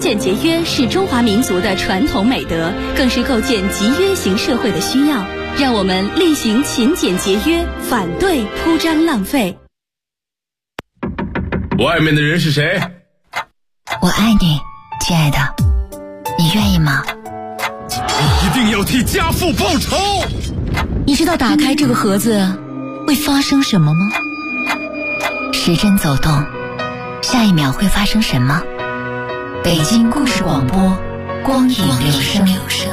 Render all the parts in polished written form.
俭节约是中华民族的传统美德，更是构建集约型社会的需要。让我们力行勤俭节约，反对铺张浪费。 外面的人是谁？ 我爱你，亲爱的，你愿意吗？ 一定要替家父报仇！ 你知道打开这个盒子会发生什么吗？时针走动，下一秒会发生什么？北京故事广播，光影留声。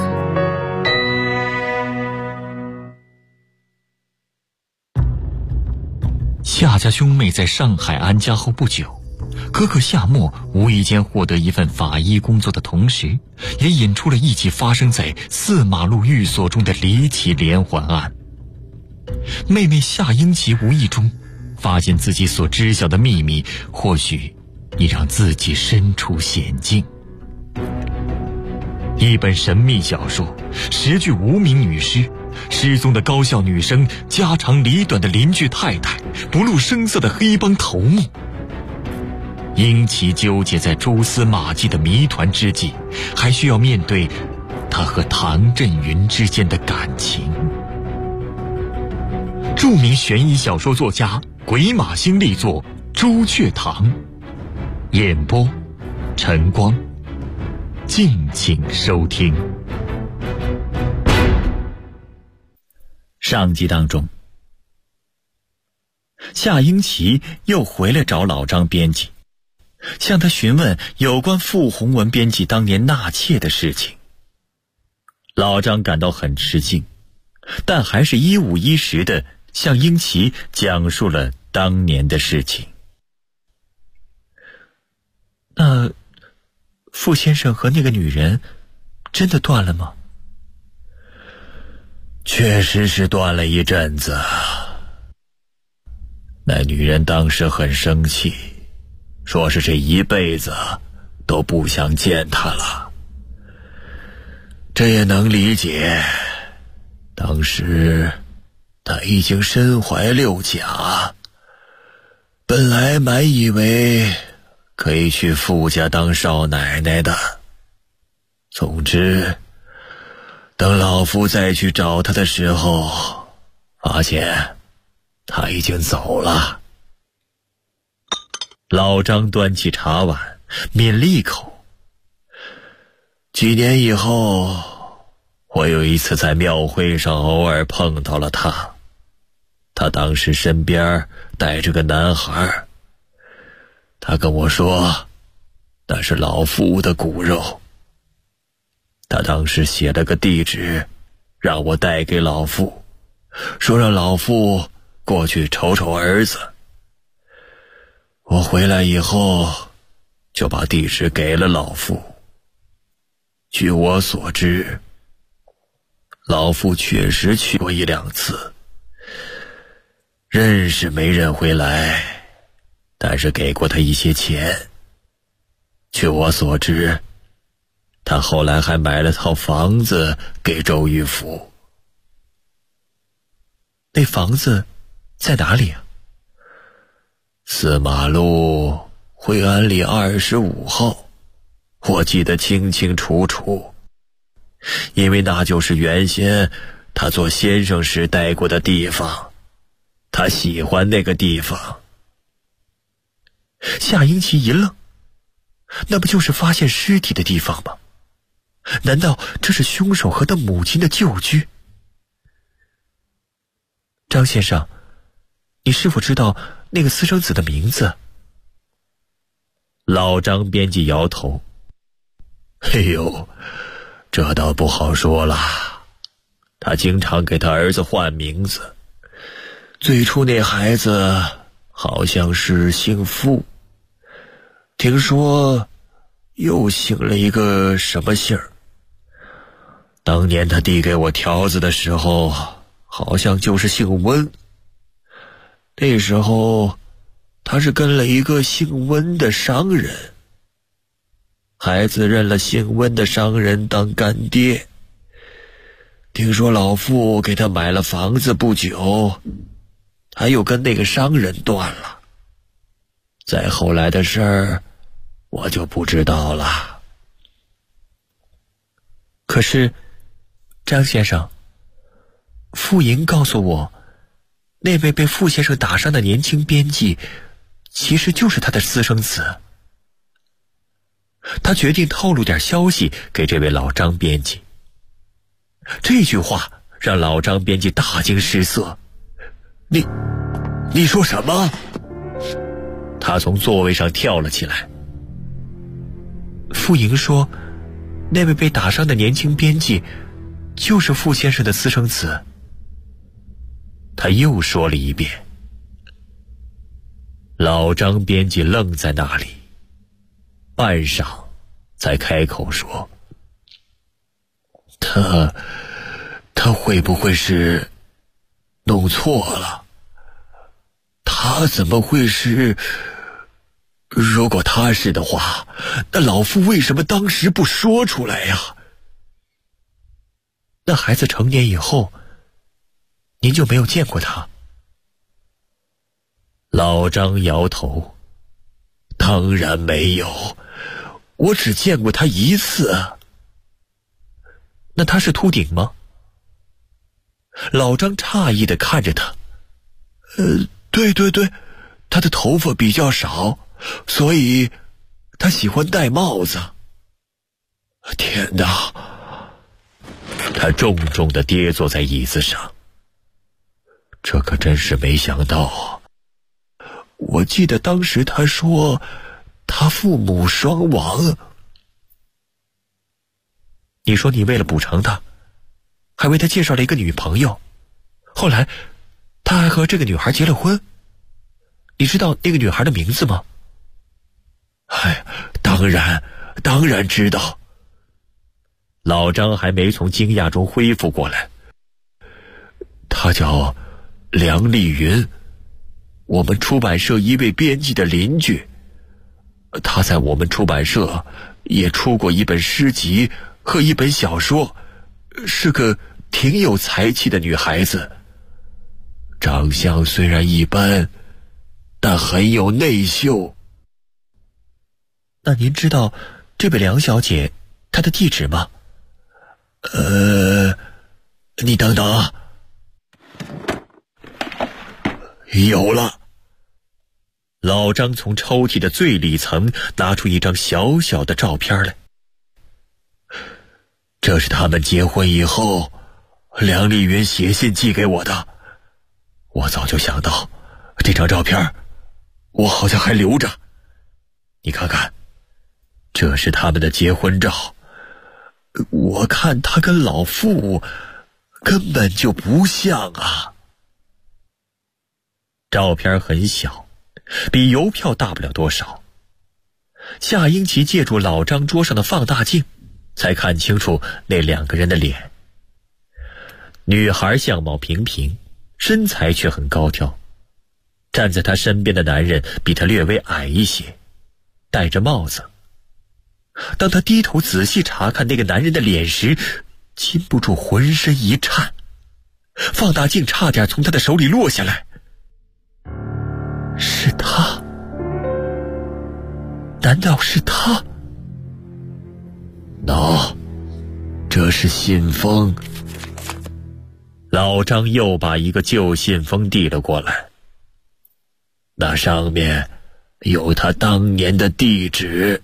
夏家兄妹在上海安家后不久，哥哥夏沫无意间获得一份法医工作的同时，也引出了一起发生在4马路寓所中的离奇连环案。妹妹夏英奇无意中发现自己所知晓的秘密，或许已让自己身处险境。一本神秘小说，10具无名女尸，失踪的高校女生，家长里短的邻居太太，不露声色的黑帮头目。英奇纠结在蛛丝马迹的谜团之际，还需要面对他和唐振云之间的感情。著名悬疑小说作家鬼马星力作《朱雀堂》，演播晨光，敬请收听。上集当中，夏英奇又回来找老张编辑，向他询问有关傅洪文编辑当年纳妾的事情。老张感到很吃惊，但还是一五一十地向英奇讲述了当年的事情。那傅先生和那个女人真的断了吗？ 确实是断了一阵子。那女人当时很生气，说是这一辈子都不想见他了。这也能理解，当时他已经身怀6甲，本来满以为可以去傅家当少奶奶的。总之，等老夫再去找他的时候，发现他已经走了。 老张端起茶碗，抿了一口。 几年以后，我有一次在庙会上偶尔碰到了他，他当时身边带着个男孩，他跟我说那是老夫的骨肉。他当时写了个地址让我带给老夫，说让老夫过去瞅瞅儿子。我回来以后就把地址给了老夫。据我所知，老夫确实去过1、2次，认是没认回来，但是给过他一些钱。据我所知，他后来还买了套房子给周玉福。 那房子在哪里啊 ？4马路惠安里25号，我记得清清楚楚，因为那就是原先他做先生时待过的地方，他喜欢那个地方。 夏英奇一愣，那不就是发现尸体的地方吗？难道这是凶手和他母亲的旧居？张先生，你是否知道那个私生子的名字？ 老张编辑摇头。哎呦，这倒不好说啦。他经常给他儿子换名字，最初那孩子好像是姓傅，听说又姓了一个什么姓儿。当年他递给我条子的时候，好像就是姓温。那时候他是跟了一个姓温的商人，孩子认了姓温的商人当干爹。听说老傅给他买了房子不久，他又跟那个商人断了。再后来的事儿我就不知道了。 可是，张先生，傅莹告诉我，那位被傅先生打伤的年轻编辑，其实就是他的私生子。他决定透露点消息给这位老张编辑。这句话让老张编辑大惊失色。你说什么？他从座位上跳了起来。傅莹说，那位被打伤的年轻编辑就是傅先生的私生子。他又说了一遍。老张编辑愣在那里，半晌才开口说，他会不会是弄错了？他怎么会是？如果他是的话，那老傅为什么当时不说出来呀？那孩子成年以后，您就没有见过他？老张摇头，当然没有，我只见过他一次。那他是秃顶吗？老张诧异地看着他。对，他的头发比较少，所以他喜欢戴帽子。天哪！他重重地跌坐在椅子上。这可真是没想到啊！我记得当时他说他父母双亡。你说你为了补偿他，还为他介绍了一个女朋友，后来他还和这个女孩结了婚。你知道那个女孩的名字吗？当然知道。老张还没从惊讶中恢复过来。她叫梁丽云，我们出版社一位编辑的邻居。她在我们出版社也出过一本诗集和一本小说，是个挺有才气的女孩子。长相虽然一般，但很有内秀。那您知道这位梁小姐她的地址吗？你等等啊。有了。老张从抽屉的最里层拿出一张小小的照片来。这是他们结婚以后梁丽云写信寄给我的。我早就想到这张照片我好像还留着。你看看，这是他们的结婚照。我看他跟老傅根本就不像啊。照片很小，比邮票大不了多少。夏英奇借助老张桌上的放大镜，才看清楚那两个人的脸。女孩相貌平平，身材却很高挑。站在她身边的男人比她略微矮一些，戴着帽子。当她低头仔细查看那个男人的脸时，禁不住浑身一颤，放大镜差点从她的手里落下来。是他？难道是他？这是信封。老张又把一个旧信封递了过来，那上面有他当年的地址。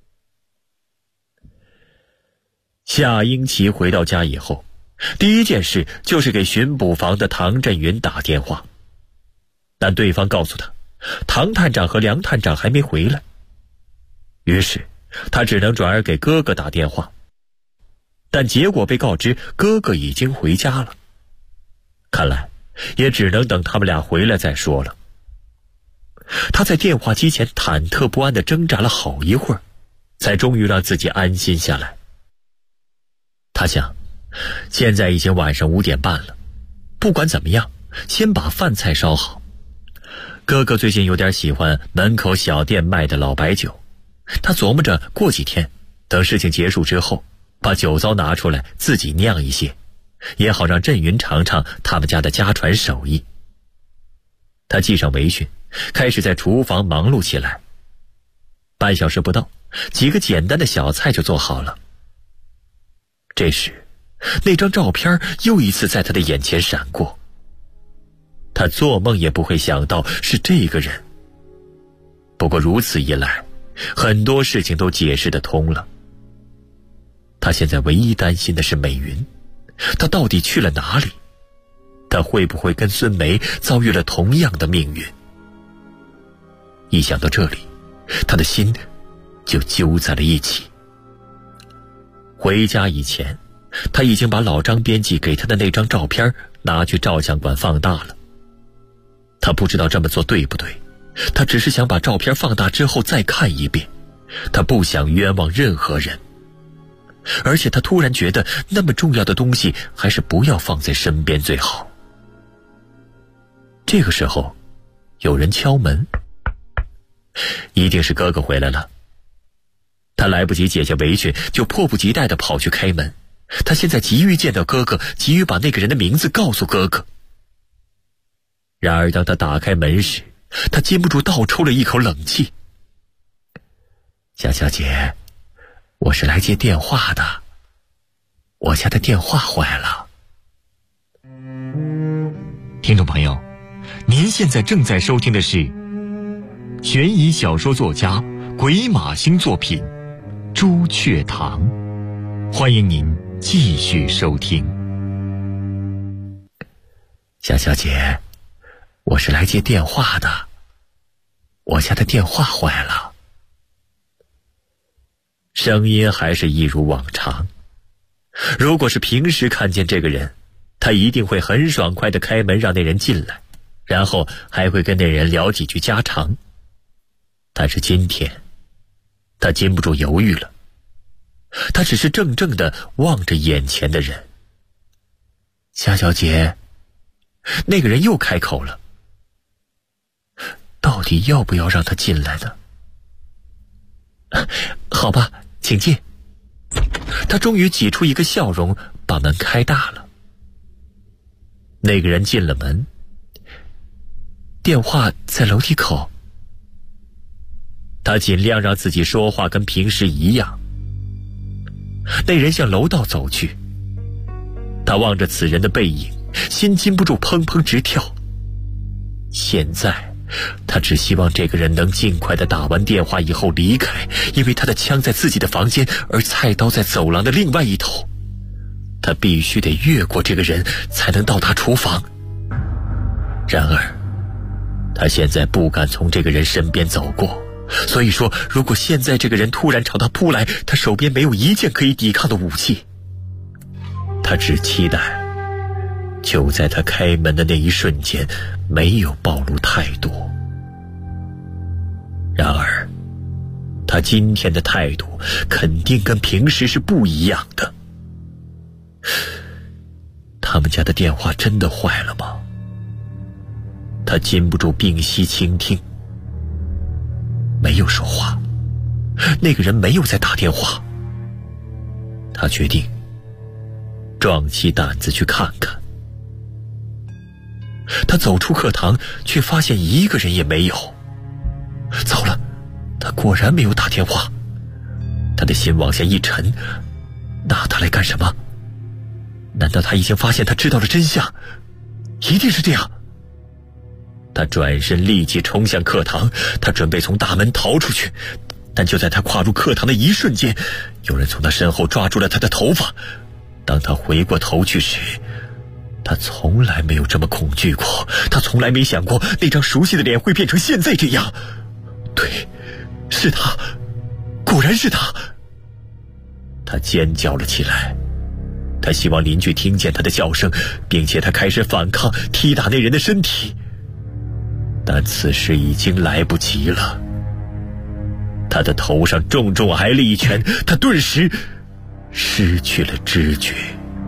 夏英奇回到家以后，第一件事就是给巡捕房的唐振云打电话，但对方告诉他，唐探长和梁探长还没回来。于是他只能转而给哥哥打电话，但结果被告知哥哥已经回家了。看来也只能等他们俩回来再说了。他在电话机前忐忑不安地挣扎了好一会儿，才终于让自己安心下来。他想，现在已经晚上5点半了，不管怎么样，先把饭菜烧好。哥哥最近有点喜欢门口小店卖的老白酒，他琢磨着过几天，等事情结束之后，把酒糟拿出来自己酿一些，也好让振云尝尝他们家的家传手艺。他系上围裙，开始在厨房忙碌起来。半小时不到，几个简单的小菜就做好了。 这时，那张照片又一次在他的眼前闪过。他做梦也不会想到是这个人。不过如此一来，很多事情都解释得通了。他现在唯一担心的是美云，她到底去了哪里？她会不会跟孙梅遭遇了同样的命运？一想到这里，他的心就揪在了一起。回家以前，他已经把老张编辑给他的那张照片拿去照相馆放大了。他不知道这么做对不对，他只是想把照片放大之后再看一遍，他不想冤枉任何人。而且他突然觉得那么重要的东西还是不要放在身边最好。这个时候有人敲门，一定是哥哥回来了。他来不及解下围裙，就迫不及待地跑去开门。他现在急于见到哥哥，急于把那个人的名字告诉哥哥。然而当他打开门时，他禁不住倒抽了一口冷气。夏小姐，我是来接电话的，我家的电话坏了。 听众朋友，您现在正在收听的是悬疑小说作家鬼马星作品《朱雀堂》，欢迎您继续收听。 夏小姐，我是来接电话的，我家的电话坏了。声音还是一如往常。如果是平时看见这个人，他一定会很爽快地开门让那人进来，然后还会跟那人聊几句家常。但是今天他禁不住犹豫了，他只是怔怔地望着眼前的人。夏小姐，那个人又开口了，到底要不要让他进来呢？好吧，请进。他终于挤出一个笑容，把门开大了。那个人进了门，电话在楼梯口。他尽量让自己说话跟平时一样。那人向楼道走去，他望着此人的背影，心禁不住砰砰直跳。现在他只希望这个人能尽快地打完电话以后离开，因为他的枪在自己的房间，而菜刀在走廊的另外一头。他必须得越过这个人才能到达厨房。然而他现在不敢从这个人身边走过，所以说如果现在这个人突然朝他扑来，他手边没有一件可以抵抗的武器。他只期待就在他开门的那一瞬间没有暴露太多。然而他今天的态度肯定跟平时是不一样的。他们家的电话真的坏了吗？他禁不住屏息倾听，没有说话，那个人没有在打电话。他决定壮起胆子去看看。他走出课堂，却发现一个人也没有。糟了，他果然没有打电话。他的心往下一沉，那他来干什么？难道他已经发现他知道了真相？一定是这样。他转身立即冲向课堂，他准备从大门逃出去，但就在他跨入课堂的一瞬间，有人从他身后抓住了他的头发。当他回过头去时，他从来没有这么恐惧过，他从来没想过那张熟悉的脸会变成现在这样。对，是他，果然是他。他尖叫了起来，他希望邻居听见他的叫声，并且他开始反抗，踢打那人的身体。但此时已经来不及了，他的头上重重挨了一拳，他顿时失去了知觉。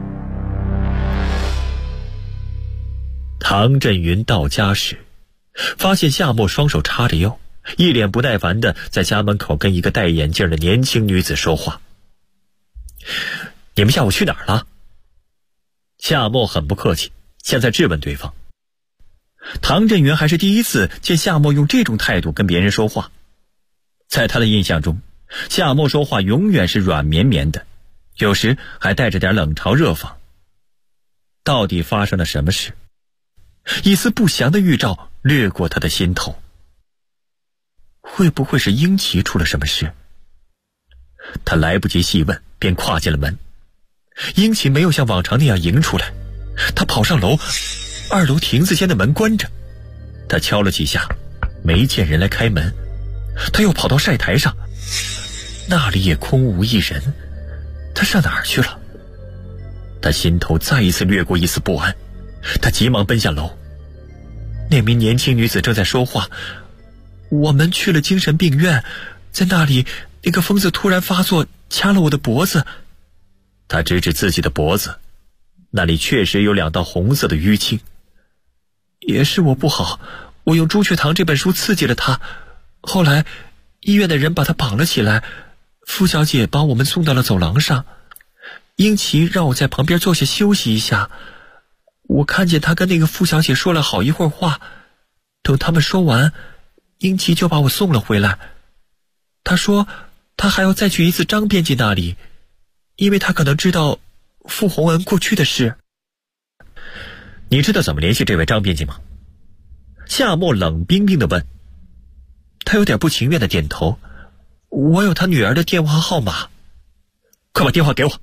唐振云到家时，发现夏沫双手叉着腰，一脸不耐烦地在家门口跟一个戴眼镜的年轻女子说话。你们下午去哪儿了？夏沫很不客气，像在质问对方。唐振云还是第一次见夏沫用这种态度跟别人说话。在他的印象中，夏沫说话永远是软绵绵的， 有时还带着点冷嘲热讽。到底发生了什么事？一丝不祥的预兆掠过他的心头。会不会是英奇出了什么事？他来不及细问，便跨进了门。英奇没有像往常那样迎出来，他跑上楼，2楼亭子间的门关着。他敲了几下，没见人来开门。他又跑到晒台上，那里也空无一人。他上哪儿去了？他心头再一次掠过一丝不安。他急忙奔下楼。那名年轻女子正在说话：“我们去了精神病院，在那里那个疯子突然发作，掐了我的脖子。”他指指自己的脖子，那里确实有2道红色的淤青。也是我不好，我用《朱雀堂》这本书刺激了他，后来医院的人把他绑了起来，傅小姐把我们送到了走廊上。英奇让我在旁边坐下休息一下，我看见他跟那个傅小姐说了好一会儿话，等他们说完，英奇就把我送了回来。他说他还要再去一次张编辑那里，因为他可能知道傅洪恩过去的事。你知道怎么联系这位张编辑吗？夏沫冷冰冰地问。他有点不情愿地点头。我有他女儿的电话号码。快把电话给我。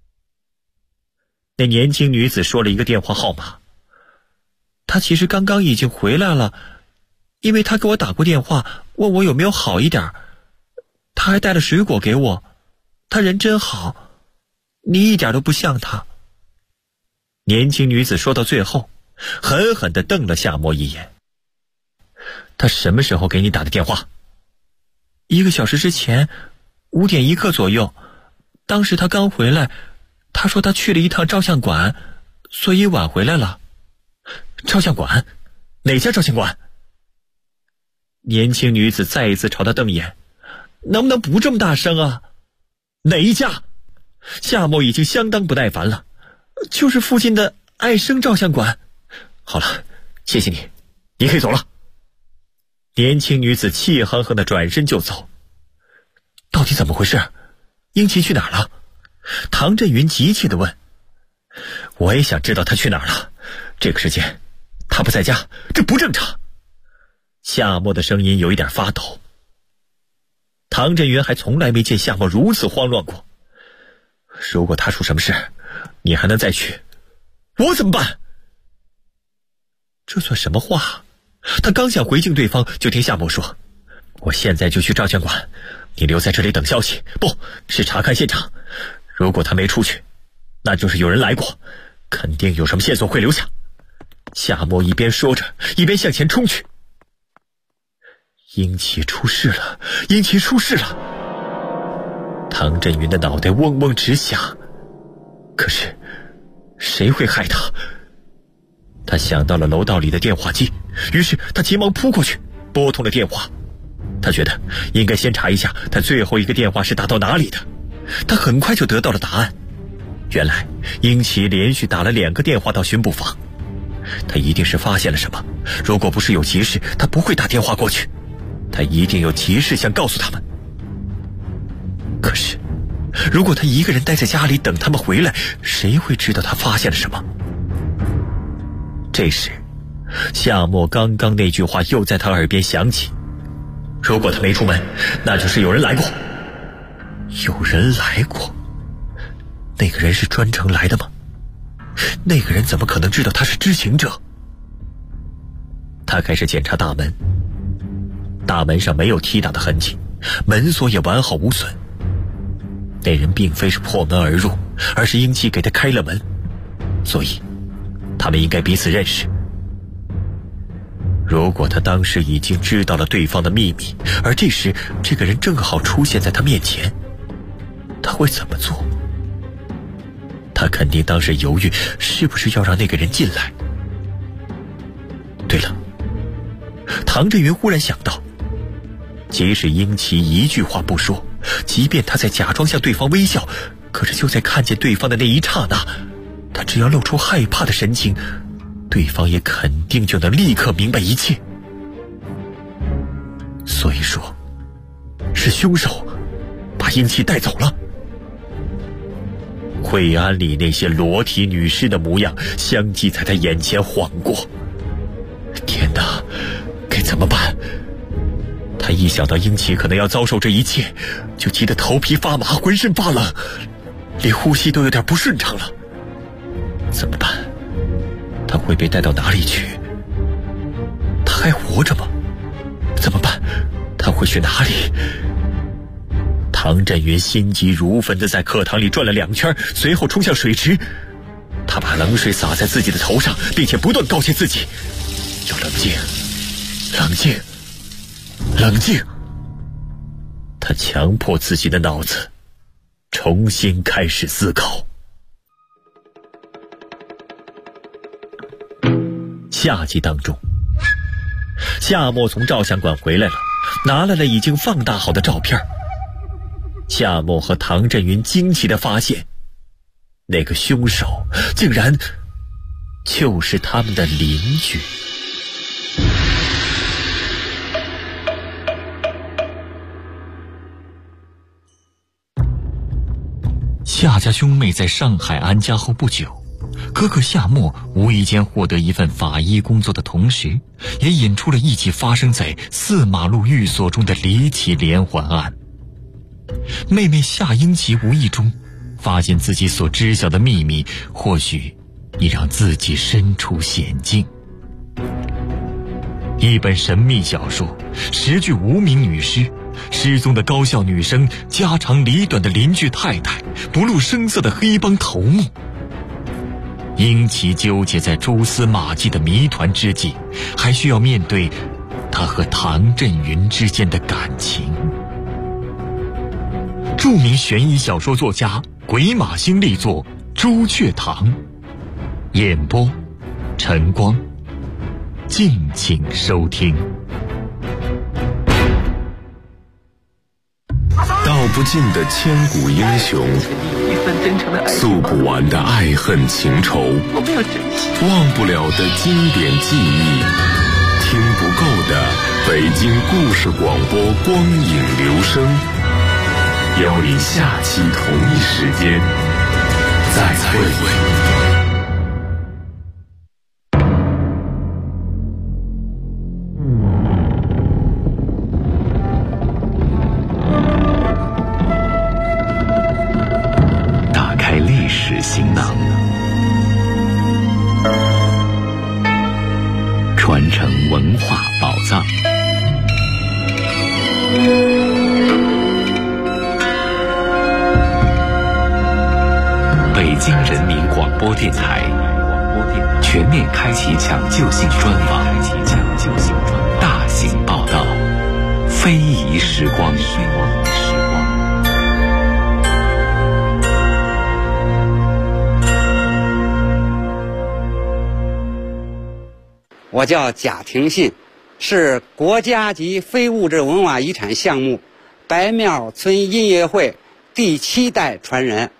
那年轻女子说了一个电话号码。她其实刚刚已经回来了，因为她给我打过电话，问我有没有好一点。她还带了水果给我，她人真好，你一点都不像她。年轻女子说到最后，狠狠地瞪了夏沫一眼。她什么时候给你打的电话？1个小时之前，5点1刻左右。当时她刚回来，她说她去了一趟照相馆，所以晚回来了。照相馆？哪家照相馆？年轻女子再一次朝他瞪眼。能不能不这么大声啊？哪一家？夏沫已经相当不耐烦了。就是附近的爱生照相馆。好了，谢谢你，你可以走了。年轻女子气哼哼地转身就走。到底怎么回事？英奇去哪儿了？唐振云急切地问。我也想知道他去哪儿了，这个时间他不在家，这不正常。夏沫的声音有一点发抖。唐振云还从来没见夏沫如此慌乱过。如果他出什么事，你还能再去，我怎么办？这算什么话？他刚想回敬对方，就听夏沫说：“我现在就去照相馆，你留在这里等消息。不是查看现场。如果他没出去，那就是有人来过，肯定有什么线索会留下。”夏沫一边说着，一边向前冲去。英奇出事了，英奇出事了！唐振云的脑袋嗡嗡直响。可是谁会害他？他想到了楼道里的电话机，于是他急忙扑过去，拨通了电话。他觉得应该先查一下他最后一个电话是打到哪里的。他很快就得到了答案。原来英奇连续打了2个电话到巡捕房。他一定是发现了什么，如果不是有急事，他不会打电话过去。他一定有急事想告诉他们。可是如果他一个人待在家里等他们回来，谁会知道他发现了什么？这时夏沫刚刚那句话又在他耳边响起。如果他没出门，那就是有人来过。有人来过？那个人是专程来的吗？那个人怎么可能知道他是知情者？他开始检查大门。大门上没有踢打的痕迹，门锁也完好无损。那人并非是破门而入，而是英奇给他开了门，所以他们应该彼此认识。如果他当时已经知道了对方的秘密，而这时这个人正好出现在他面前，他会怎么做？他肯定当时犹豫，是不是要让那个人进来。对了，唐振云忽然想到，即使英奇一句话不说，即便他在假装向对方微笑，可是就在看见对方的那一刹那，他只要露出害怕的神情，对方也肯定就能立刻明白一切。所以说，是凶手把英奇带走了。 惠安里那些裸体女尸的模样相继在他眼前晃过。天哪，该怎么办？他一想到英奇可能要遭受这一切，就急得头皮发麻，浑身发冷，连呼吸都有点不顺畅了。怎么办？他会被带到哪里去？他还活着吗？怎么办？他会去哪里？唐振云心急如焚地在课堂里转了2圈，随后冲向水池。他把冷水洒在自己的头上，并且不断告诫自己要冷静，冷静，冷静。他强迫自己的脑子重新开始思考。下集当中，夏沫从照相馆回来了，拿来了已经放大好的照片。夏沫和唐振云惊奇地发现，那个凶手竟然就是他们的邻居。 夏家兄妹在上海安家后不久，哥哥夏沫无意间获得一份法医工作的同时，也引出了一起发生在4马路寓所中的离奇连环案。妹妹夏英奇无意中发现自己所知晓的秘密，或许已让自己身处险境。一本神秘小说，10具无名女尸，失踪的高校女生，家长里短的邻居太太，不露声色的黑帮头目。英奇纠结在蛛丝马迹的谜团之际，还需要面对他和唐振云之间的感情。著名悬疑小说作家鬼马星力作《朱雀堂》，演播晨光，敬请收听。 道不尽的千古英雄，诉不完的爱恨情仇，忘不了的经典记忆，听不够的北京故事广播光影留声。邀你下期同一时间再会。 打开历史行囊，传承文化宝藏。北京人民广播电台全面开启抢救性专访，大型报道，非遗时光。 我叫贾廷信，是国家级非物质文化遗产项目白庙村音乐会第7代传人。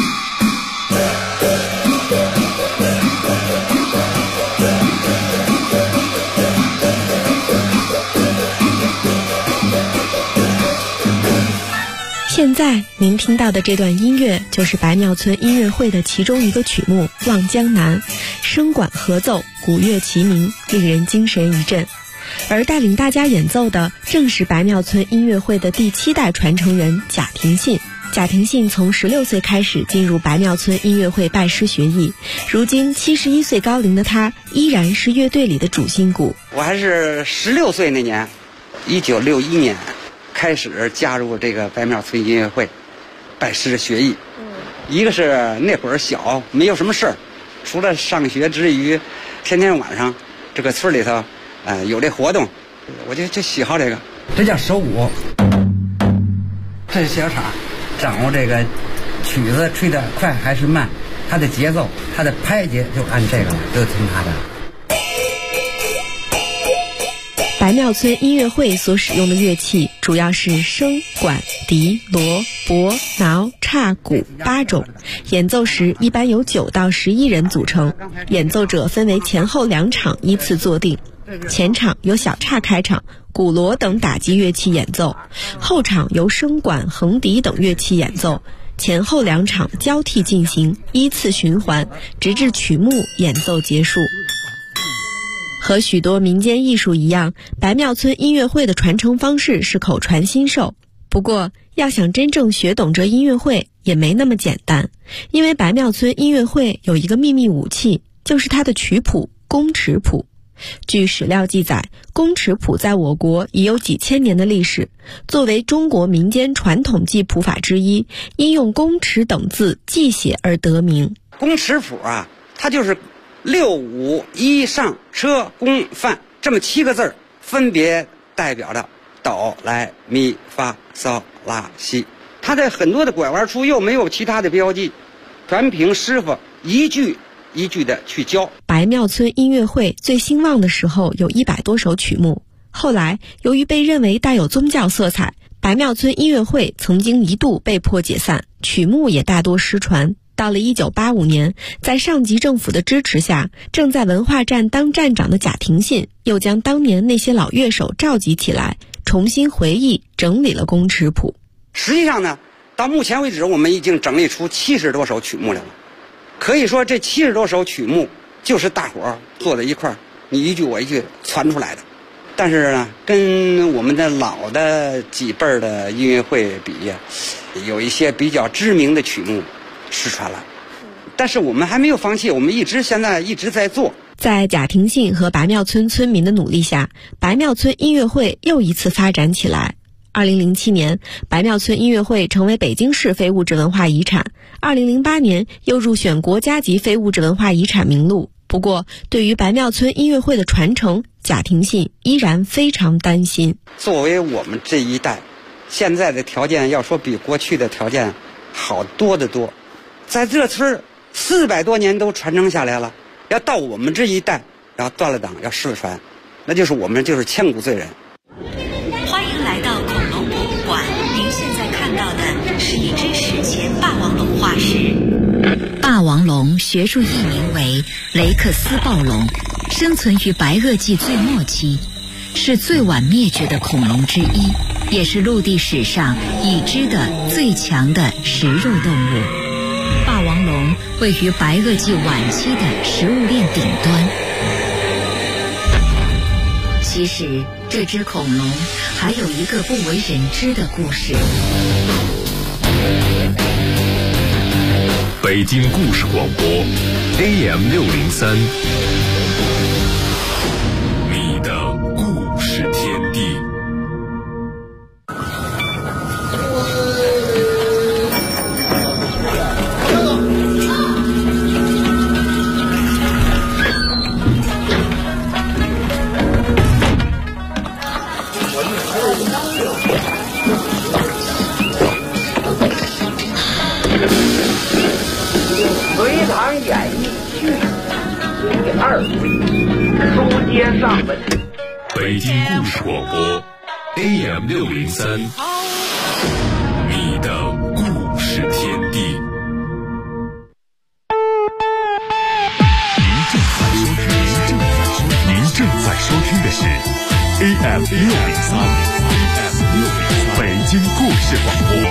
现在您听到的这段音乐就是白庙村音乐会的其中一个曲目《望江南》，声管合奏，鼓乐齐鸣，令人精神一振。而带领大家演奏的正是白庙村音乐会的第7代传承人贾廷信。贾廷信从16岁开始进入白庙村音乐会拜师学艺，如今71岁高龄的他依然是乐队里的主心骨。 我还是16岁那年，1961年开始加入这个白庙村音乐会，拜师学艺。一个是那会儿小，没有什么事儿，除了上学之余，天天晚上这个村里头，有这活动，我就喜好这个。这叫手鼓，这是小叉，掌握这个曲子吹得快还是慢，它的节奏，它的拍节就按这个，就听它的。 白庙村音乐会所使用的乐器主要是笙、管、笛、锣、钹、挠、叉、鼓8种，演奏时一般由9到11人组成，演奏者分为前后2场依次坐定。前场由小叉开场，鼓锣等打击乐器演奏，后场由笙管、横笛等乐器演奏， 前后2场交替进行，依次循环，直至曲目演奏结束。和许多民间艺术一样，白庙村音乐会的传承方式是口传心授。不过，要想真正学懂这音乐会也没那么简单，因为白庙村音乐会有一个秘密武器，就是它的曲谱宫尺谱。据史料记载，宫尺谱在我国已有几千年的历史，作为中国民间传统记谱法之一，因用宫尺等字记写而得名。 宫尺谱啊，它就是6、5、1上车宫范这么7个字，分别代表着哆来咪发嗦拉西。它在很多的拐弯处又没有其他的标记，全凭师傅一句一句的去教。 白庙村音乐会最兴旺的时候有100多首曲目，后来由于被认为带有宗教色彩，白庙村音乐会曾经一度被迫解散，曲目也大多失传。到了1985年，在上级政府的支持下，正在文化站当站长的贾廷信又将当年那些老乐手召集起来，重新回忆整理了宫尺谱。 实际上呢，到目前为止我们已经整理出70多首曲目来了。可以说这70多首曲目就是大伙儿坐在一块儿，你一句我一句传出来的。但是呢，跟我们的老的几辈儿的音乐会比，有一些比较知名的曲目失传了。但是我们还没有放弃，我们现在一直在做。 在贾廷信和白庙村村民的努力下，白庙村音乐会又一次发展起来。2007年，白庙村音乐会成为北京市非物质文化遗产。2008年又入选国家级非物质文化遗产名录。不过，对于白庙村音乐会的传承，贾廷信依然非常担心。 作为我们这一代，现在的条件要说比过去的条件好多得多。在这村400多年都传承下来了，要到我们这一代要断了档，要失了传，那就是我们就是千古罪人。 欢迎来到恐龙博物馆，您现在看到的是一只史前霸王龙化石。 霸王龙学术译名为雷克斯暴龙，生存于白垩纪最末期，是最晚灭绝的恐龙之一，也是陆地史上已知的最强的食肉动物。霸王龙位于白垩纪晚期的食物链顶端。其实这只恐龙还有一个不为人知的故事。 北京故事广播 AM603， 你的故事天地。 书接上文。 北京故事广播 AM603， 你的故事天地。 您正在收听的是 AM603， 北京故事广播。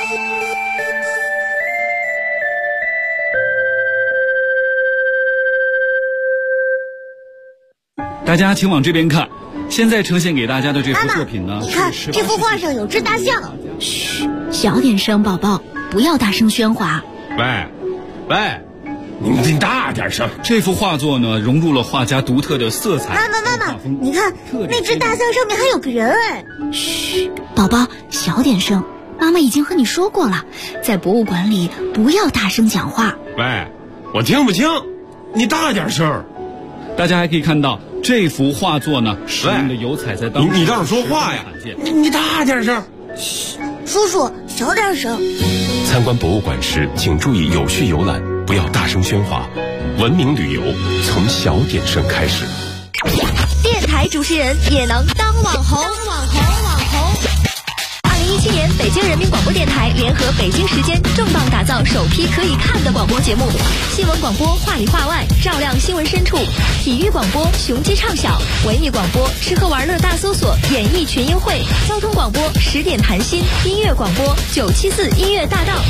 大家请往这边看，现在呈现给大家的这幅作品呢， 你看这幅画上有只大象。 嘘，小点声，宝宝，不要大声喧哗。 喂，你大点声。 这幅画作呢，融入了画家独特的色彩。 妈妈，你看那只大象上面还有个人哎。 嘘，宝宝，小点声。妈妈已经和你说过了，在博物馆里不要大声讲话。 喂，我听不清，你大点声。 大家还可以看到这幅画作呢，使用的油彩在当中。 你倒是说话呀！你大点声。 嘘，叔叔小点声。 参观博物馆时，请注意有序游览，不要大声喧哗。文明旅游从小点声开始。 电台主持人也能当网红。2017年，北京人民广播电台联合北京时间重磅打造首批可以看的广播节目：新闻广播话里话外，照亮新闻深处；体育广播雄鸡唱晓；文艺广播吃喝玩乐大搜索，演艺群英会；交通广播10点谈心；音乐广播974音乐大道。